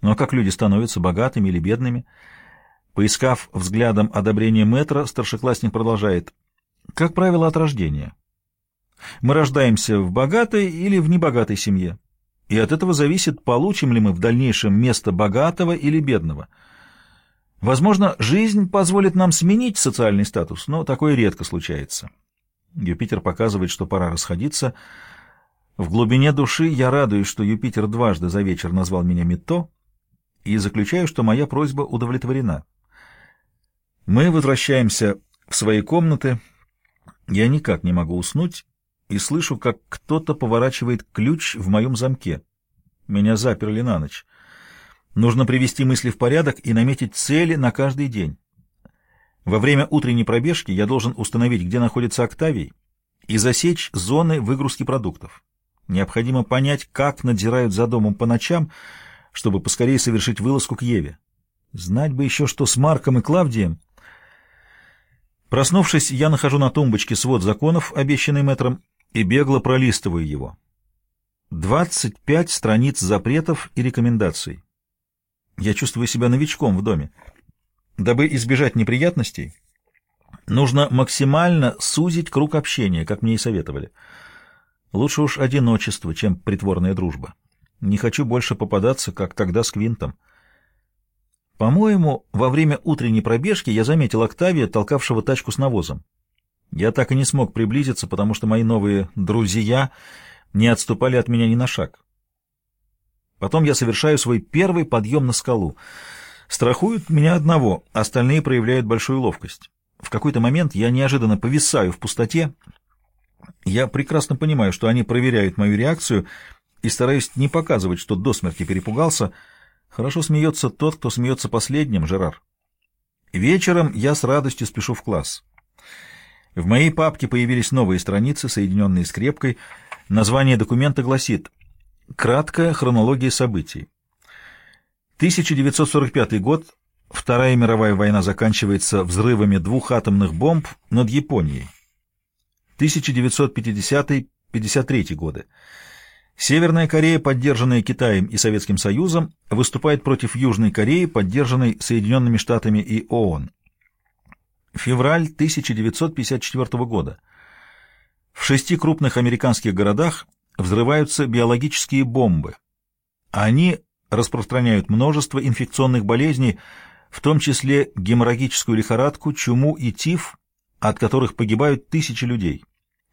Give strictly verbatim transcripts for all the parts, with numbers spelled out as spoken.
Ну а как люди становятся богатыми или бедными? Поискав взглядом одобрения мэтра, старшеклассник продолжает. Как правило, от рождения. Мы рождаемся в богатой или в небогатой семье. И от этого зависит, получим ли мы в дальнейшем место богатого или бедного. Возможно, жизнь позволит нам сменить социальный статус, но такое редко случается. Юпитер показывает, что пора расходиться. В глубине души я радуюсь, что Юпитер дважды за вечер назвал меня Митто, и заключаю, что моя просьба удовлетворена. Мы возвращаемся в свои комнаты. Я никак не могу уснуть и слышу, как кто-то поворачивает ключ в моем замке. Меня заперли на ночь. Нужно привести мысли в порядок и наметить цели на каждый день. Во время утренней пробежки я должен установить, где находится Октавий, и засечь зоны выгрузки продуктов. Необходимо понять, как надзирают за домом по ночам, чтобы поскорее совершить вылазку к Еве. Знать бы еще, что с Марком и Клавдием. Проснувшись, я нахожу на тумбочке свод законов, обещанный мэтром, и бегло пролистываю его. двадцать пять страниц запретов и рекомендаций. Я чувствую себя новичком в доме. Дабы избежать неприятностей, нужно максимально сузить круг общения, как мне и советовали. Лучше уж одиночество, чем притворная дружба. Не хочу больше попадаться, как тогда с Квинтом. По-моему, во время утренней пробежки я заметил Октавия, толкавшего тачку с навозом. Я так и не смог приблизиться, потому что мои новые друзья не отступали от меня ни на шаг. Потом я совершаю свой первый подъем на скалу. Страхуют меня одного, остальные проявляют большую ловкость. В какой-то момент я неожиданно повисаю в пустоте. Я прекрасно понимаю, что они проверяют мою реакцию, и стараюсь не показывать, что до смерти перепугался. Хорошо смеется тот, кто смеется последним, Жерар. Вечером я с радостью спешу в класс. В моей папке появились новые страницы, соединенные скрепкой. Название документа гласит «Краткая хронология событий». тысяча девятьсот сорок пятый год. Вторая мировая война заканчивается взрывами двух атомных бомб над Японией. тысяча девятьсот пятидесятый — пятьдесят третий годы. Северная Корея, поддержанная Китаем и Советским Союзом, выступает против Южной Кореи, поддержанной Соединенными Штатами и ООН. Февраль тысяча девятьсот пятьдесят четвёртого года. В шести крупных американских городах взрываются биологические бомбы. Они распространяют множество инфекционных болезней, в том числе геморрагическую лихорадку, чуму и тиф, от которых погибают тысячи людей.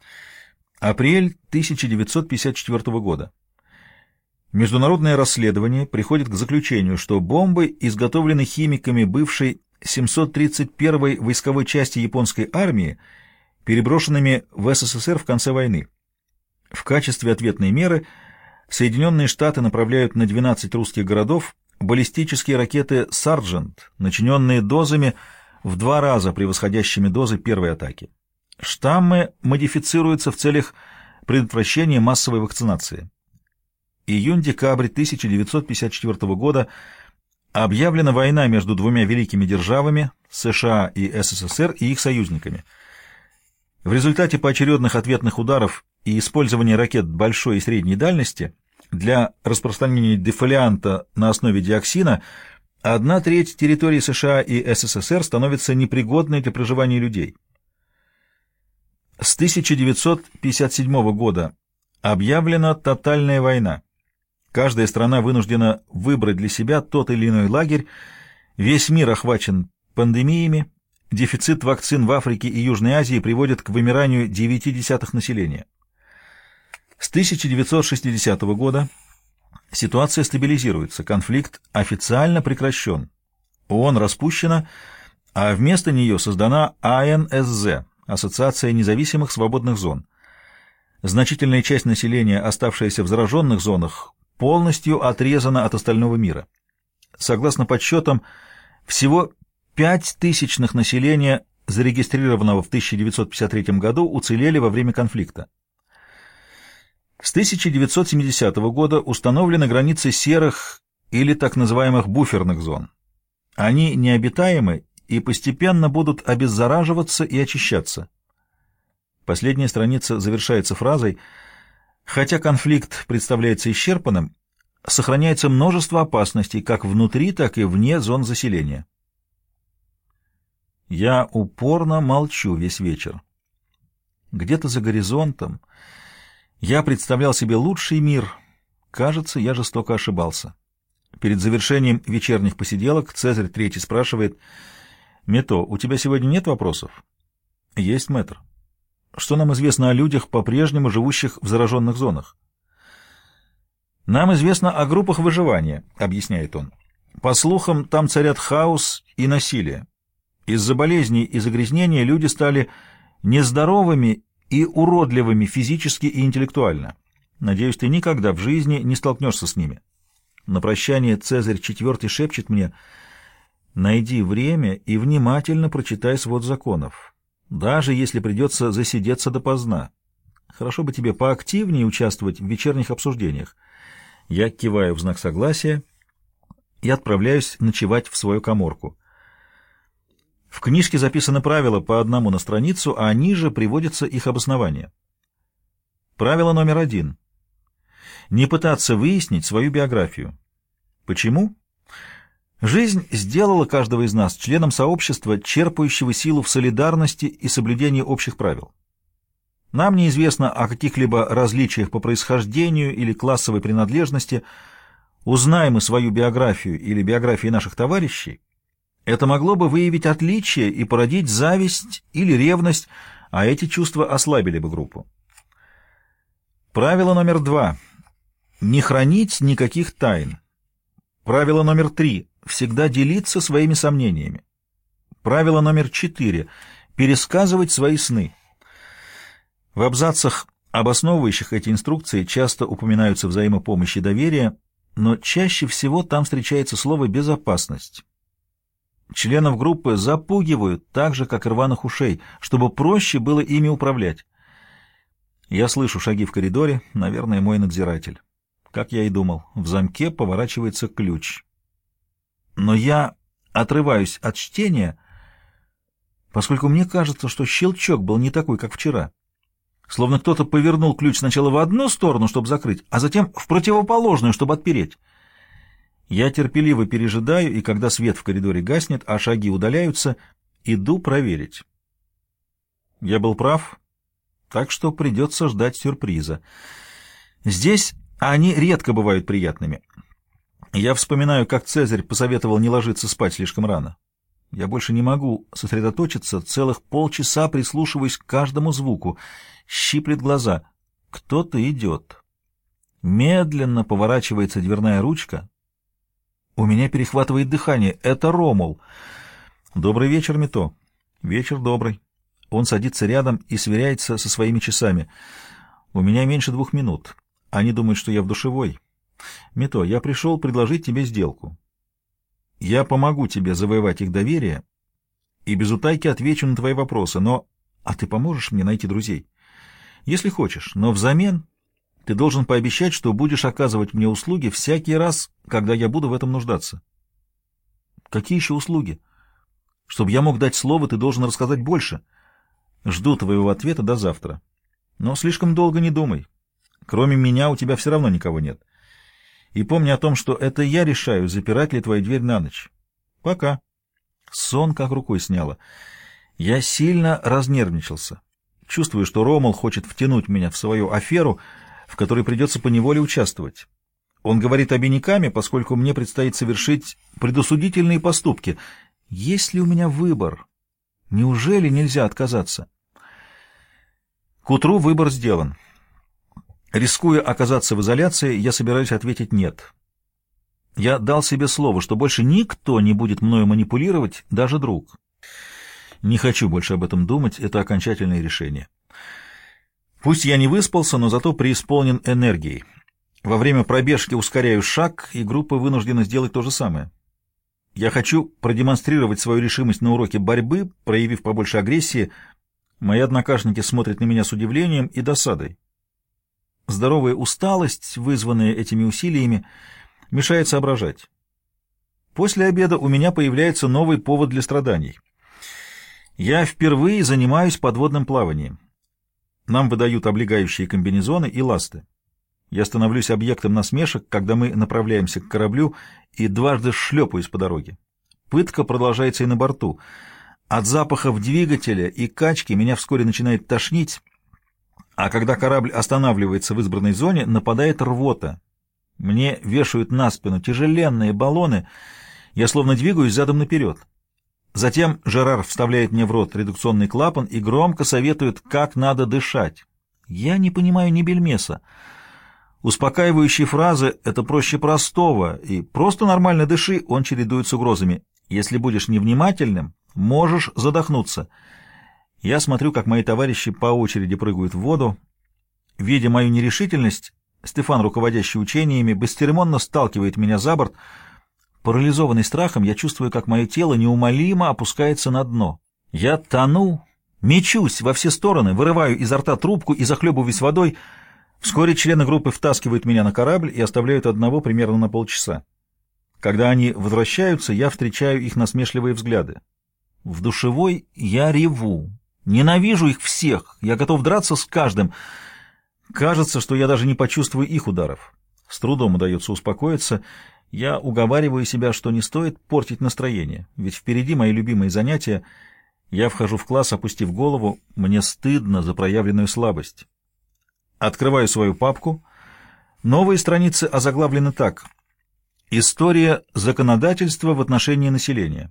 Апрель тысяча девятьсот пятьдесят четвёртого года. Международное расследование приходит к заключению, что бомбы изготовлены химиками бывшей семьсот тридцать первой войсковой части японской армии, переброшенными в СССР в конце войны. В качестве ответной меры Соединенные Штаты направляют на двенадцать русских городов баллистические ракеты «Сарджент», начиненные дозами в два раза превосходящими дозы первой атаки. Штаммы модифицируются в целях предотвращения массовой вакцинации. Июнь-декабрь тысяча девятьсот пятьдесят четвёртого года. Объявлена война между двумя великими державами США и СССР и их союзниками. В результате поочередных ответных ударов и использования ракет большой и средней дальности для распространения дефолианта на основе диоксина одна треть территории США и СССР становится непригодной для проживания людей. С тысяча девятьсот пятьдесят седьмого года объявлена тотальная война. Каждая страна вынуждена выбрать для себя тот или иной лагерь. Весь мир охвачен пандемиями. Дефицит вакцин в Африке и Южной Азии приводит к вымиранию девяти десятых населения. С тысяча девятьсот шестидесятого года ситуация стабилизируется, конфликт официально прекращен. ООН распущена, а вместо нее создана А Н С З – Ассоциация независимых свободных зон. Значительная часть населения, оставшаяся в зараженных зонах, полностью отрезана от остального мира. Согласно подсчетам, всего пять тысячных населения, зарегистрированного в тысяча девятьсот пятьдесят третьем году, уцелели во время конфликта. С тысяча девятьсот семидесятого года установлены границы серых или так называемых буферных зон. Они необитаемы и постепенно будут обеззараживаться и очищаться. Последняя страница завершается фразой: «Хотя конфликт представляется исчерпанным, сохраняется множество опасностей как внутри, так и вне зон заселения. Я упорно молчу весь вечер. Где-то за горизонтом я представлял себе лучший мир. Кажется, я жестоко ошибался. Перед завершением вечерних посиделок Цезарь Третий спрашивает: «Мето, у тебя сегодня нет вопросов?» «Есть, мэтр. Что нам известно о людях, по-прежнему живущих в зараженных зонах?» «Нам известно о группах выживания», — объясняет он. «По слухам, там царят хаос и насилие. Из-за болезней и загрязнения люди стали нездоровыми и уродливыми физически и интеллектуально. Надеюсь, ты никогда в жизни не столкнешься с ними». На прощание Цезарь Четвертый шепчет мне: «Найди время и внимательно прочитай свод законов, даже если придется засидеться допоздна. Хорошо бы тебе поактивнее участвовать в вечерних обсуждениях». Я киваю в знак согласия и отправляюсь ночевать в свою каморку. В книжке записаны правила по одному на страницу, а ниже приводятся их обоснования. Правило номер один. Не пытаться выяснить свою биографию. Почему? Жизнь сделала каждого из нас членом сообщества, черпающего силу в солидарности и соблюдении общих правил. Нам неизвестно о каких-либо различиях по происхождению или классовой принадлежности. Узнаем мы свою биографию или биографии наших товарищей, это могло бы выявить отличия и породить зависть или ревность, а эти чувства ослабили бы группу. Правило номер два. Не хранить никаких тайн. Правило номер три. Всегда делиться своими сомнениями. Правило номер четыре. Пересказывать свои сны. В абзацах, обосновывающих эти инструкции, часто упоминаются взаимопомощь и доверие, но чаще всего там встречается слово «безопасность». Членов группы запугивают так же, как и рваных ушей, чтобы проще было ими управлять. Я слышу шаги в коридоре, наверное, мой надзиратель. Как я и думал, в замке поворачивается ключ. Но я отрываюсь от чтения, поскольку мне кажется, что щелчок был не такой, как вчера. Словно кто-то повернул ключ сначала в одну сторону, чтобы закрыть, а затем в противоположную, чтобы отпереть. Я терпеливо пережидаю, и когда свет в коридоре гаснет, а шаги удаляются, иду проверить. Я был прав, так что придется ждать сюрприза. Здесь они редко бывают приятными. Я вспоминаю, как Цезарь посоветовал не ложиться спать слишком рано. Я больше не могу сосредоточиться, целых полчаса прислушиваясь к каждому звуку. Щиплет глаза. Кто-то идет. Медленно поворачивается дверная ручка. У меня перехватывает дыхание. Это Ромул. «Добрый вечер, Мето». «Вечер добрый». Он садится рядом и сверяется со своими часами. «У меня меньше двух минут. Они думают, что я в душевой. Мето, я пришел предложить тебе сделку. Я помогу тебе завоевать их доверие и без утайки отвечу на твои вопросы, но... А ты поможешь мне найти друзей? Если хочешь, но взамен ты должен пообещать, что будешь оказывать мне услуги всякий раз, когда я буду в этом нуждаться». «Какие еще услуги? Чтобы я мог дать слово, ты должен рассказать больше. Жду твоего ответа до завтра. Но слишком долго не думай. Кроме меня у тебя все равно никого нет. И помни о том, что это я решаю, запирать ли твою дверь на ночь. Пока». Сон как рукой сняло. Я сильно разнервничался. Чувствую, что Ромул хочет втянуть меня в свою аферу, в которой придется поневоле участвовать. Он говорит обиняками, поскольку мне предстоит совершить предосудительные поступки. Есть ли у меня выбор? Неужели нельзя отказаться? К утру выбор сделан. Рискуя оказаться в изоляции, я собираюсь ответить «нет». Я дал себе слово, что больше никто не будет мною манипулировать, даже друг. Не хочу больше об этом думать, это окончательное решение. Пусть я не выспался, но зато преисполнен энергией. Во время пробежки ускоряю шаг, и группа вынуждена сделать то же самое. Я хочу продемонстрировать свою решимость на уроке борьбы, проявив побольше агрессии. Мои однокашники смотрят на меня с удивлением и досадой. Здоровая усталость, вызванная этими усилиями, мешает соображать. После обеда у меня появляется новый повод для страданий. Я впервые занимаюсь подводным плаванием. Нам выдают облегающие комбинезоны и ласты. Я становлюсь объектом насмешек, когда мы направляемся к кораблю, и дважды шлепаюсь по дороге. Пытка продолжается и на борту. От запахов двигателя и качки меня вскоре начинает тошнить, а когда корабль останавливается в избранной зоне, нападает рвота. Мне вешают на спину тяжеленные баллоны, я словно двигаюсь задом наперед. Затем Жерар вставляет мне в рот редукционный клапан и громко советует, как надо дышать. Я не понимаю ни бельмеса. Успокаивающие фразы — это проще простого, и «просто нормально дыши» он чередует с угрозами. Если будешь невнимательным, можешь задохнуться. Я смотрю, как мои товарищи по очереди прыгают в воду. Видя мою нерешительность, Стефан, руководящий учениями, бесцеремонно сталкивает меня за борт. Парализованный страхом, я чувствую, как мое тело неумолимо опускается на дно. Я тону, мечусь во все стороны, вырываю изо рта трубку и захлебываюсь водой. Вскоре члены группы втаскивают меня на корабль и оставляют одного примерно на полчаса. Когда они возвращаются, я встречаю их насмешливые взгляды. В душевой я реву. Ненавижу их всех. Я готов драться с каждым. Кажется, что я даже не почувствую их ударов. С трудом удается успокоиться. Я уговариваю себя, что не стоит портить настроение, ведь впереди мои любимые занятия. Я вхожу в класс, опустив голову. Мне стыдно за проявленную слабость. Открываю свою папку. Новые страницы озаглавлены так: «История законодательства в отношении населения».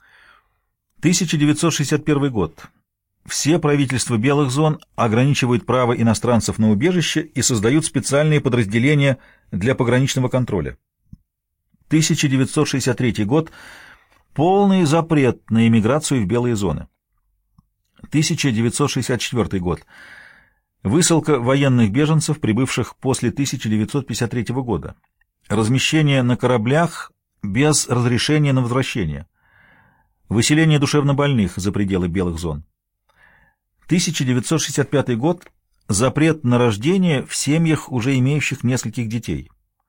тысяча девятьсот шестьдесят первый год. Все правительства белых зон ограничивают право иностранцев на убежище и создают специальные подразделения для пограничного контроля. тысяча девятьсот шестьдесят третий год. Полный запрет на эмиграцию в белые зоны. тысяча девятьсот шестьдесят четвёртый год. Высылка военных беженцев, прибывших после тысяча девятьсот пятьдесят третьего года. Размещение на кораблях без разрешения на возвращение. Выселение душевнобольных за пределы белых зон. тысяча девятьсот шестьдесят пятый год. Запрет на рождение в семьях, уже имеющих нескольких детей.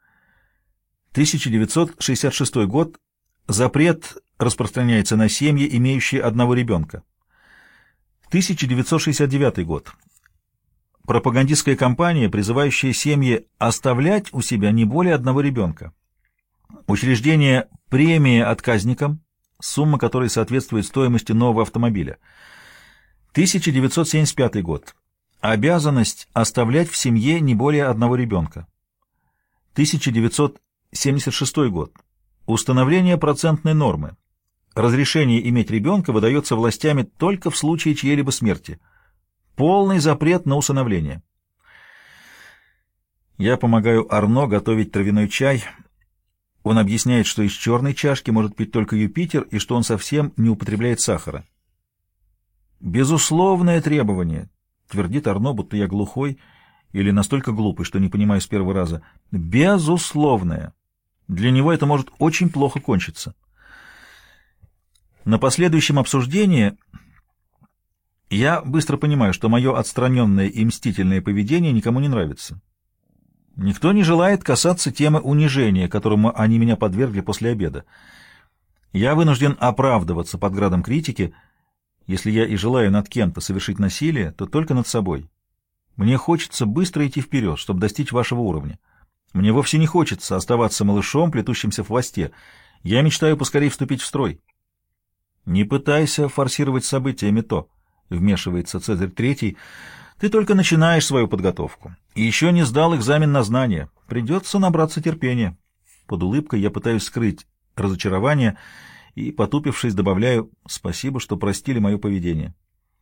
тысяча девятьсот шестьдесят шестой год. Запрет распространяется на семьи, имеющие одного ребенка. тысяча девятьсот шестьдесят девятый год. Пропагандистская кампания, призывающая семьи оставлять у себя не более одного ребенка. Учреждение премии отказникам, сумма которой соответствует стоимости нового автомобиля. тысяча девятьсот семьдесят пятый год. Обязанность оставлять в семье не более одного ребенка. тысяча девятьсот семьдесят шестой год. Установление процентной нормы. Разрешение иметь ребенка выдается властями только в случае чьей-либо смерти. Полный запрет на усыновление. Я помогаю Арно готовить травяной чай. Он объясняет, что из черной чашки может пить только Юпитер и что он совсем не употребляет сахара. «Безусловное требование», — твердит Арно, будто я глухой или настолько глупый, что не понимаю с первого раза. «Безусловное. Для него это может очень плохо кончиться». На последующем обсуждении я быстро понимаю, что мое отстраненное и мстительное поведение никому не нравится. Никто не желает касаться темы унижения, которому они меня подвергли после обеда. Я вынужден оправдываться под градом критики. Если я и желаю над кем-то совершить насилие, то только над собой. Мне хочется быстро идти вперед, чтобы достичь вашего уровня. Мне вовсе не хочется оставаться малышом, плетущимся в хвосте. Я мечтаю поскорее вступить в строй. Не пытайся форсировать события, Мито. — вмешивается Цезарь Третий, — ты только начинаешь свою подготовку и еще не сдал экзамен на знания. Придется набраться терпения. Под улыбкой я пытаюсь скрыть разочарование и, потупившись, добавляю: спасибо, что простили мое поведение.